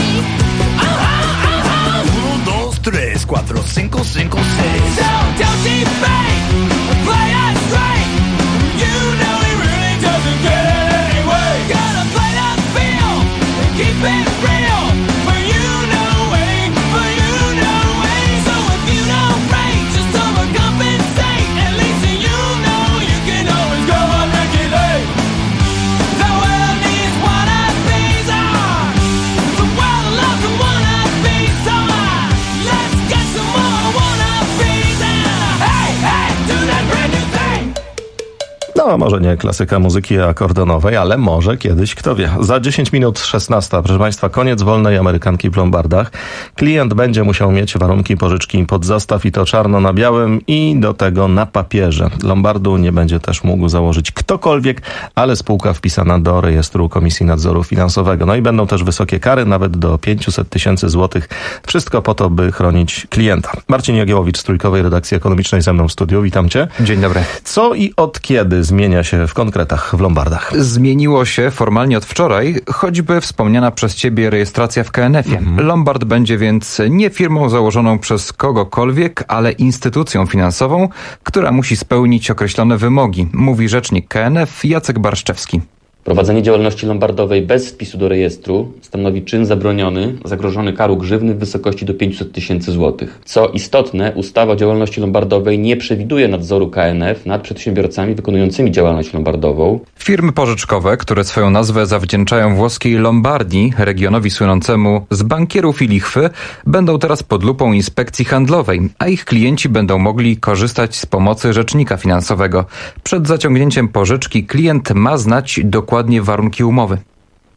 1, 2, 3, 4, 5, 5, 6. So don't be fake, play us straight. You know he really doesn't get it anyway. Gotta play that feel and keep it real. For you know way, for you know way. So if you don't break, just overcompensate. At least you know you can always go on regulate. The world needs wannabes. The world loves the wannabes. Let's get some more wannabes. Hey, hey, do that brand new thing. No, może nie klasyka muzyki akordeonowej, ale może kiedyś, kto wie. Za 10 minut 16, proszę Państwa, koniec wolnej amerykanki w Lombardach. Klient będzie musiał mieć warunki pożyczki pod zastaw i to czarno na białym i do tego na papierze. Lombardu nie będzie też mógł założyć ktokolwiek, ale spółka wpisana do rejestru Komisji Nadzoru Finansowego. No i będą też wysokie kary, nawet do 500 000 złotych. Wszystko po to, by chronić klienta. Marcin Jagiełowicz z Trójkowej Redakcji Ekonomicznej ze mną w studiu. Witam Cię. Dzień dobry. Co i od kiedy zmienia się w konkretach w Lombardach? Zmieniło się formalnie od wczoraj, choćby wspomniana przez Ciebie rejestracja w KNF-ie. Lombard będzie więc nie firmą założoną przez kogokolwiek, ale instytucją finansową, która musi spełnić określone wymogi, mówi rzecznik KNF Jacek Barszczewski. Prowadzenie działalności lombardowej bez wpisu do rejestru stanowi czyn zabroniony, zagrożony karą grzywny w wysokości do 500 000 złotych. Co istotne, ustawa o działalności lombardowej nie przewiduje nadzoru KNF nad przedsiębiorcami wykonującymi działalność lombardową. Firmy pożyczkowe, które swoją nazwę zawdzięczają włoskiej Lombardii, regionowi słynącemu z bankierów i lichwy, będą teraz pod lupą inspekcji handlowej, a ich klienci będą mogli korzystać z pomocy rzecznika finansowego. Przed zaciągnięciem pożyczki klient ma znać dokładnie warunki umowy.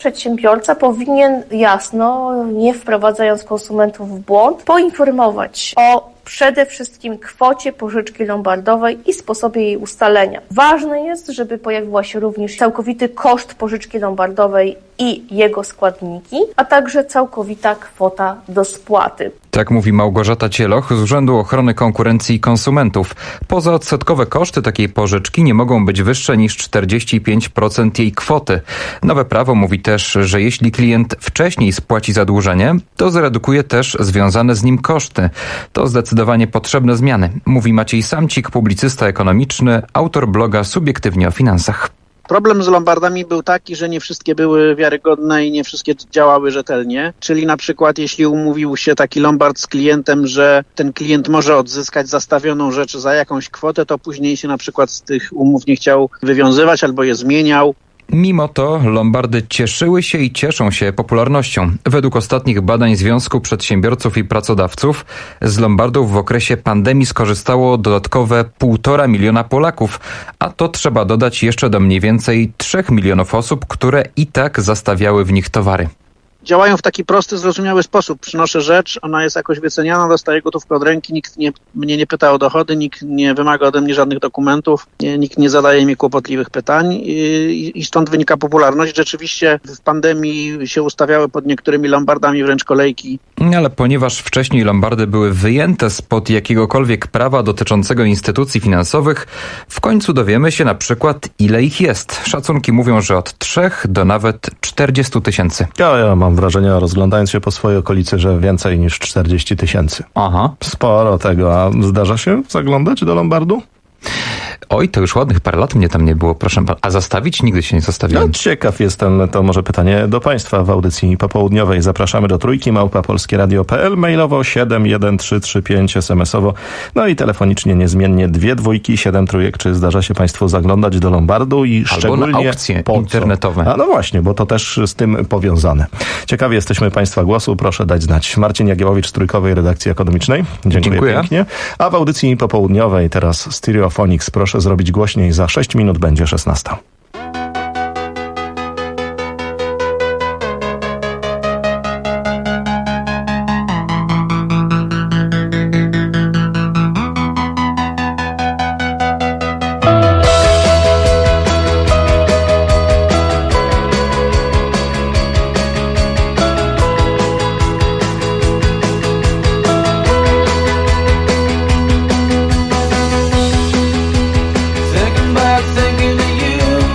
Przedsiębiorca powinien jasno, nie wprowadzając konsumentów w błąd, poinformować o przede wszystkim kwocie pożyczki lombardowej i sposobie jej ustalenia. Ważne jest, żeby pojawiła się również całkowity koszt pożyczki lombardowej i jego składniki, a także całkowita kwota do spłaty. Tak mówi Małgorzata Cieloch z Urzędu Ochrony Konkurencji i Konsumentów. Pozaodsetkowe koszty takiej pożyczki nie mogą być wyższe niż 45% jej kwoty. Nowe prawo mówi też, że jeśli klient wcześniej spłaci zadłużenie, to zredukuje też związane z nim koszty. To zdecydowanie potrzebne zmiany, mówi Maciej Samcik, publicysta ekonomiczny, autor bloga Subiektywnie o Finansach. Problem z lombardami był taki, że nie wszystkie były wiarygodne i nie wszystkie działały rzetelnie. Czyli na przykład jeśli umówił się taki lombard z klientem, że ten klient może odzyskać zastawioną rzecz za jakąś kwotę, to później się na przykład z tych umów nie chciał wywiązywać albo je zmieniał. Mimo to lombardy cieszyły się i cieszą się popularnością. Według ostatnich badań Związku Przedsiębiorców i Pracodawców z lombardów w okresie pandemii skorzystało dodatkowe 1,5 miliona Polaków, a to trzeba dodać jeszcze do mniej więcej 3 milionów osób, które i tak zastawiały w nich towary. Działają w taki prosty, zrozumiały sposób. Przynoszę rzecz, ona jest jakoś wyceniana, dostaję gotówkę od ręki, nikt mnie nie pyta o dochody, nikt nie wymaga ode mnie żadnych dokumentów, nikt nie zadaje mi kłopotliwych pytań i stąd wynika popularność. Rzeczywiście w pandemii się ustawiały pod niektórymi lombardami wręcz kolejki. Ale ponieważ wcześniej lombardy były wyjęte spod jakiegokolwiek prawa dotyczącego instytucji finansowych, w końcu dowiemy się na przykład, ile ich jest. Szacunki mówią, że od 3 do nawet 40 tysięcy. Ja mam wrażenie, rozglądając się po swojej okolicy, że więcej niż 40 tysięcy. Aha. Sporo tego. A zdarza się zaglądać do lombardu? Oj, to już ładnych parę lat mnie tam nie było, proszę pana. A zastawić? Nigdy się nie zastawiłem. No, ciekaw jestem, to może pytanie do państwa w audycji popołudniowej. Zapraszamy do Trójki, @polskieradio.pl, mailowo 71335, SMS-owo, no i telefonicznie niezmiennie 2 dwójki, 7 trójek. Czy zdarza się państwu zaglądać do lombardu i albo szczególnie na aukcje internetowe? A no właśnie, bo to też z tym powiązane. Ciekawi jesteśmy państwa głosu, proszę dać znać. Marcin Jagiełowicz z Trójkowej Redakcji Ekonomicznej. Dziękuję pięknie. A w audycji popołudniowej teraz Stereophonics. Proszę zrobić głośniej, za 6 minut będzie 16. Thinking of you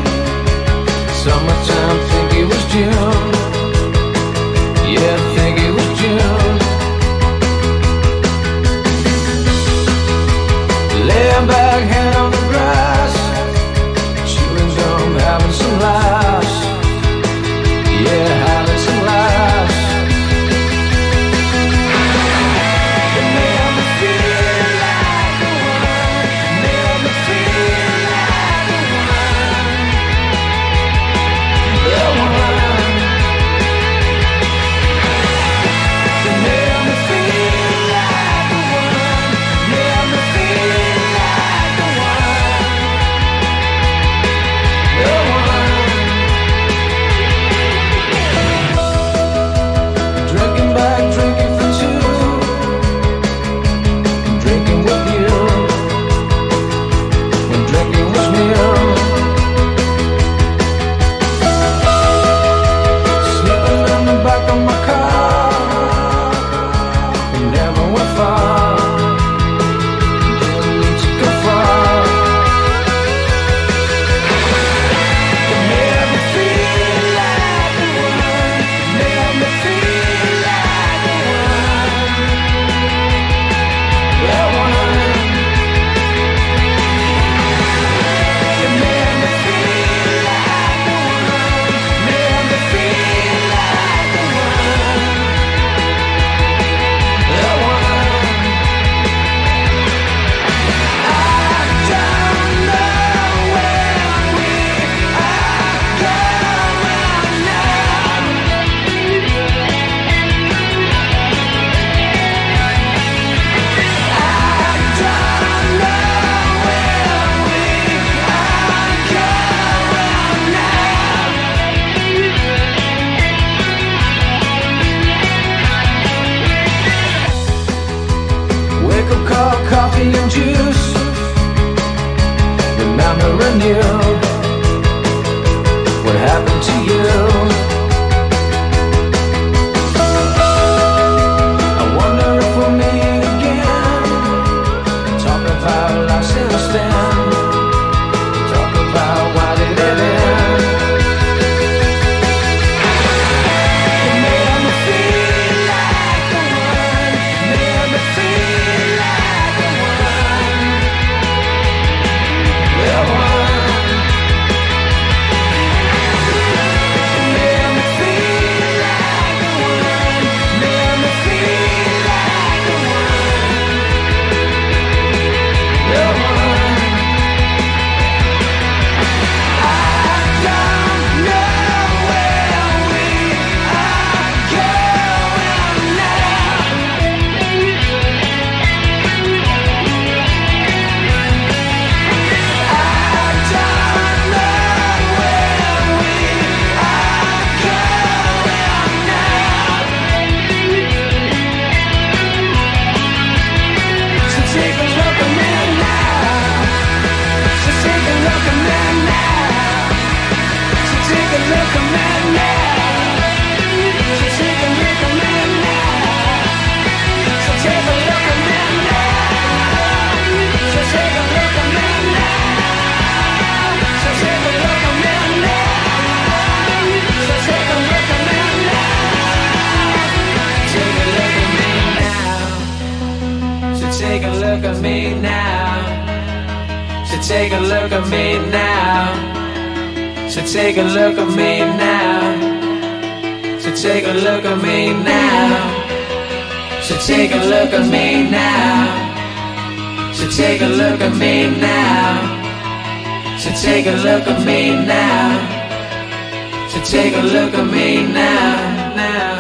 take a look at me now. So take a look at me now. So take a look at me now. So take a look at me now. So take a look at me now. So take a look at me now. So take a look at me now.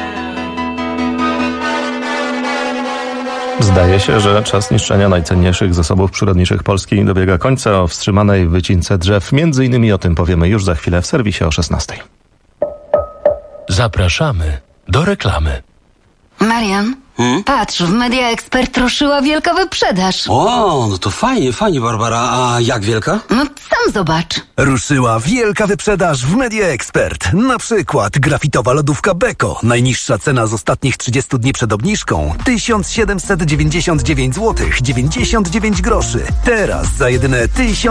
Zdaje się, że czas niszczenia najcenniejszych zasobów przyrodniczych Polski dobiega końca. O wstrzymanej wycince drzew, między innymi o tym powiemy już za chwilę w serwisie o 16:00. Zapraszamy do reklamy. Marian, patrz, w Media Expert ruszyła wielka wyprzedaż. O, no to fajnie, Barbara. A jak wielka? No sam zobacz. Ruszyła wielka wyprzedaż w Media Expert. Na przykład grafitowa lodówka Beko. Najniższa cena z ostatnich 30 dni przed obniżką 1799 zł 99 groszy. Teraz za jedyne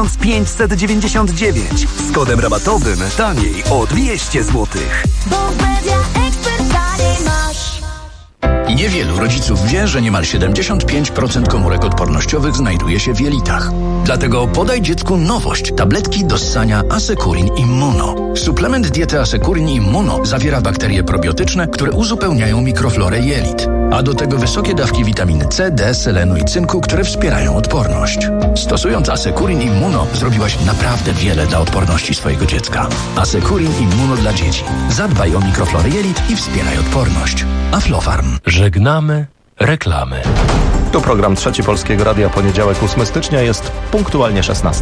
1599. Z kodem rabatowym taniej o 200 zł. Bo w Media Expert taniej masz. Niewielu rodziców wie, że niemal 75% komórek odpornościowych znajduje się w jelitach. Dlatego podaj dziecku nowość. Tabletki do ssania Asekurin Immuno. Suplement diety Asekurin Immuno zawiera bakterie probiotyczne, które uzupełniają mikroflorę jelit. A do tego wysokie dawki witaminy C, D, selenu i cynku, które wspierają odporność. Stosując Asekurin Immuno zrobiłaś naprawdę wiele dla odporności swojego dziecka. Asekurin Immuno dla dzieci. Zadbaj o mikroflorę jelit i wspieraj odporność. Aflofarm. Żegnamy reklamy. Tu program Trzeci Polskiego Radia, poniedziałek 8 stycznia, jest punktualnie 16:00.